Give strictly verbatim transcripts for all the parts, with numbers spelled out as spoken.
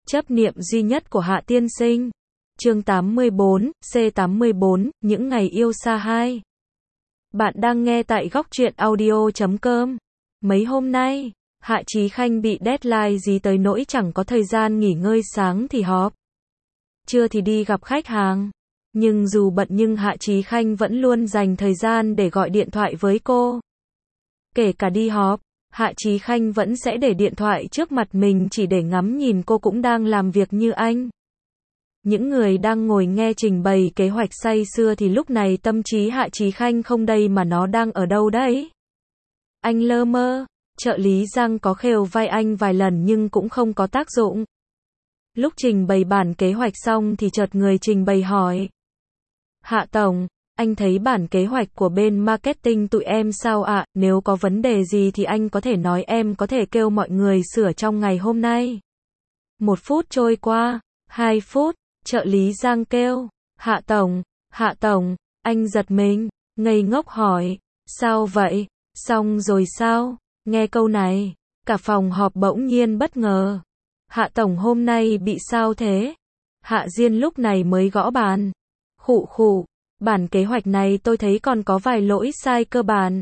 Chấp niệm duy nhất của Hạ tiên sinh. Chương tám mươi bốn, C tám mươi bốn, những ngày yêu xa hai. Bạn đang nghe tại góc truyện audio chấm com. Mấy hôm nay, Hạ Chí Khanh bị deadline gì tới nỗi chẳng có thời gian nghỉ ngơi, sáng thì họp, trưa thì đi gặp khách hàng. Nhưng dù bận nhưng Hạ Chí Khanh vẫn luôn dành thời gian để gọi điện thoại với cô. Kể cả đi họp, Hạ Chí Khanh vẫn sẽ để điện thoại trước mặt mình chỉ để ngắm nhìn cô cũng đang làm việc như anh. Những người đang ngồi nghe trình bày kế hoạch say sưa thì lúc này tâm trí Hạ Chí Khanh không đây mà nó đang ở đâu đấy. Anh lơ mơ, trợ lý Giang có khều vai anh vài lần nhưng cũng không có tác dụng. Lúc trình bày bản kế hoạch xong thì chợt người trình bày hỏi: Hạ Tổng, anh thấy bản kế hoạch của bên marketing tụi em sao ạ? Nếu có vấn đề gì thì anh có thể nói, em có thể kêu mọi người sửa trong ngày hôm nay. Một phút trôi qua, hai phút, trợ lý Giang kêu: Hạ Tổng, Hạ Tổng, anh giật mình, ngây ngốc hỏi: Sao vậy? Xong rồi sao? Nghe câu này, cả phòng họp bỗng nhiên bất ngờ. Hạ Tổng hôm nay bị sao thế? Hạ Diên lúc này mới gõ bàn. Khụ khụ, bản kế hoạch này tôi thấy còn có vài lỗi sai cơ bản.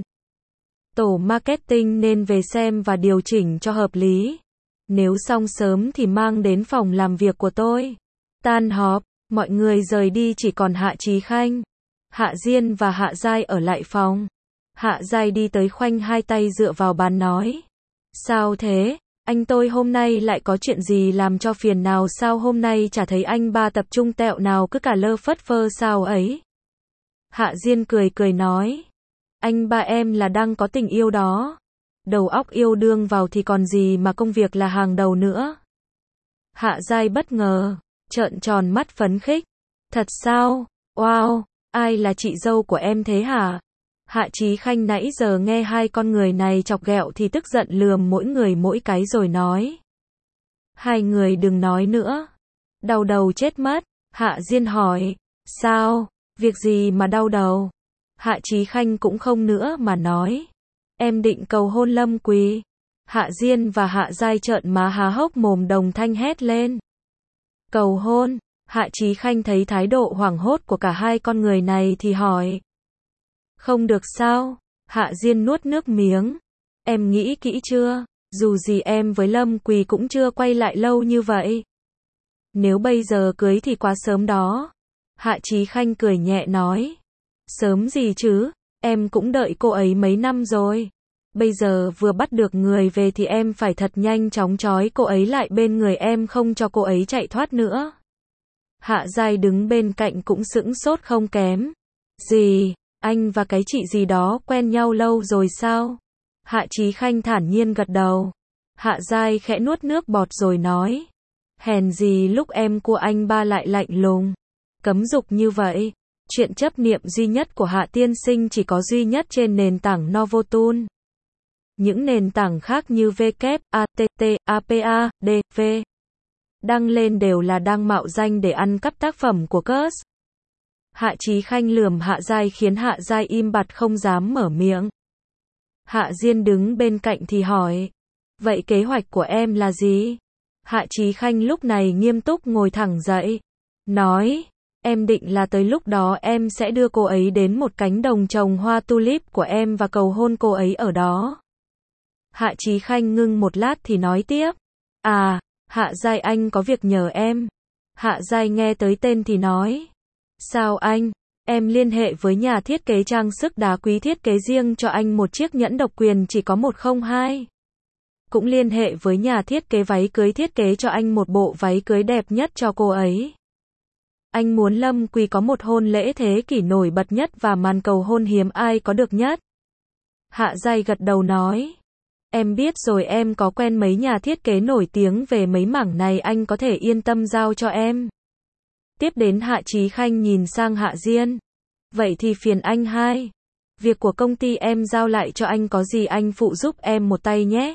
Tổ marketing nên về xem và điều chỉnh cho hợp lý. Nếu xong sớm thì mang đến phòng làm việc của tôi. Tan họp, mọi người rời đi chỉ còn Hạ Chí Khanh, Hạ Diên và Hạ Giai ở lại phòng. Hạ Giai đi tới khoanh hai tay dựa vào bàn nói: Sao thế? Anh tôi hôm nay lại có chuyện gì làm cho phiền nào sao? Hôm nay chả thấy anh ba tập trung tẹo nào, cứ cả lơ phất phơ sao ấy? Hạ Diên cười cười nói: Anh ba em là đang có tình yêu đó. Đầu óc yêu đương vào thì còn gì mà công việc là hàng đầu nữa. Hạ Giai bất ngờ, trợn tròn mắt phấn khích. Thật sao? Wow, ai là chị dâu của em thế hả? Hạ Chí Khanh nãy giờ nghe hai con người này chọc ghẹo thì tức giận lườm mỗi người mỗi cái rồi nói: Hai người đừng nói nữa. Đau đầu chết mất. Hạ Diên hỏi: Sao? Việc gì mà đau đầu? Hạ Chí Khanh cũng không nữa mà nói: Em định cầu hôn Lâm Quỳ. Hạ Diên và Hạ Giai trợn má há hốc mồm đồng thanh hét lên: Cầu hôn? Hạ Chí Khanh thấy thái độ hoảng hốt của cả hai con người này thì hỏi: Không được sao? Hạ Diên nuốt nước miếng. Em nghĩ kỹ chưa? Dù gì em với Lâm Quỳ cũng chưa quay lại lâu như vậy. Nếu bây giờ cưới thì quá sớm đó. Hạ Chí Khanh cười nhẹ nói: Sớm gì chứ? Em cũng đợi cô ấy mấy năm rồi. Bây giờ vừa bắt được người về thì em phải thật nhanh chóng trói cô ấy lại bên người em, không cho cô ấy chạy thoát nữa. Hạ Giai đứng bên cạnh cũng sững sốt không kém. Gì? Anh và cái chị gì đó quen nhau lâu rồi sao? Hạ Chí Khanh thản nhiên gật đầu. Hạ Giai khẽ nuốt nước bọt rồi nói: Hèn gì lúc em của anh ba lại lạnh lùng, cấm dục như vậy. Chuyện chấp niệm duy nhất của Hạ tiên sinh chỉ có duy nhất trên nền tảng Novotool. Những nền tảng khác như vê kép, a tê tê, a pê a, đê, V đăng lên đều là đang mạo danh để ăn cắp tác phẩm của Cus. Hạ Chí Khanh lườm Hạ Giai khiến Hạ Giai im bặt không dám mở miệng. Hạ Diên đứng bên cạnh thì hỏi: Vậy kế hoạch của em là gì? Hạ Chí Khanh lúc này nghiêm túc ngồi thẳng dậy, nói: Em định là tới lúc đó em sẽ đưa cô ấy đến một cánh đồng trồng hoa tulip của em và cầu hôn cô ấy ở đó. Hạ Chí Khanh ngưng một lát thì nói tiếp: À, Hạ Giai, anh có việc nhờ em. Hạ Giai nghe tới tên thì nói: Sao anh? Em liên hệ với nhà thiết kế trang sức đá quý thiết kế riêng cho anh một chiếc nhẫn độc quyền chỉ có một không hai. Cũng liên hệ với nhà thiết kế váy cưới thiết kế cho anh một bộ váy cưới đẹp nhất cho cô ấy. Anh muốn Lâm Quỳ có một hôn lễ thế kỷ nổi bật nhất và màn cầu hôn hiếm ai có được nhất. Hạ Giai gật đầu nói: Em biết rồi, em có quen mấy nhà thiết kế nổi tiếng về mấy mảng này, anh có thể yên tâm giao cho em. Tiếp đến Hạ Chí Khanh nhìn sang Hạ Diên: Vậy thì phiền anh hai. Việc của công ty em giao lại cho anh, có gì anh phụ giúp em một tay nhé.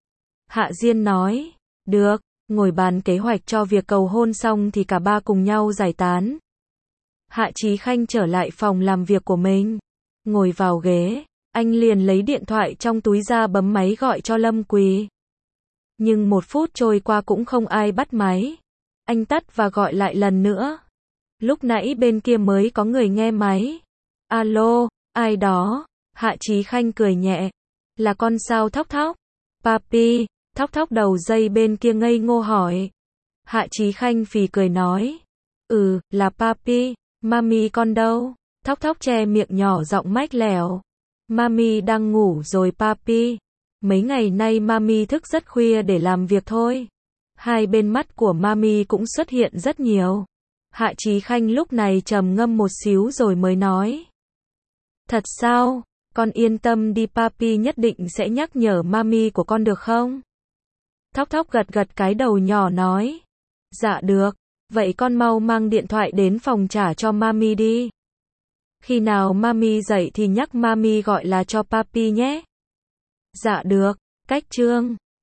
Hạ Diên nói: Được. Ngồi bàn kế hoạch cho việc cầu hôn xong thì cả ba cùng nhau giải tán. Hạ Chí Khanh trở lại phòng làm việc của mình. Ngồi vào ghế, anh liền lấy điện thoại trong túi ra bấm máy gọi cho Lâm Quỳ. Nhưng một phút trôi qua cũng không ai bắt máy. Anh tắt và gọi lại lần nữa. Lúc nãy bên kia mới có người nghe máy. Alo, ai đó? Hạ Chí Khanh cười nhẹ. Là con sao Thóc Thóc? Papi, Thóc Thóc đầu dây bên kia ngây ngô hỏi. Hạ Chí Khanh phì cười nói. Ừ, là Papi, Mami con đâu? Thóc Thóc che miệng nhỏ giọng mách lẻo. Mami đang ngủ rồi Papi. Mấy ngày nay Mami thức rất khuya để làm việc thôi. Hai bên mắt của Mami cũng xuất hiện rất nhiều. Hạ Chí Khanh lúc này trầm ngâm một xíu rồi mới nói. Thật sao? Con yên tâm đi Papi nhất định sẽ nhắc nhở Mami của con được không? Thóc Thóc gật gật cái đầu nhỏ nói. Dạ được, vậy con mau mang điện thoại đến phòng trả cho Mami đi. Khi nào Mami dậy thì nhắc Mami gọi là cho Papi nhé. Dạ được, cách chương.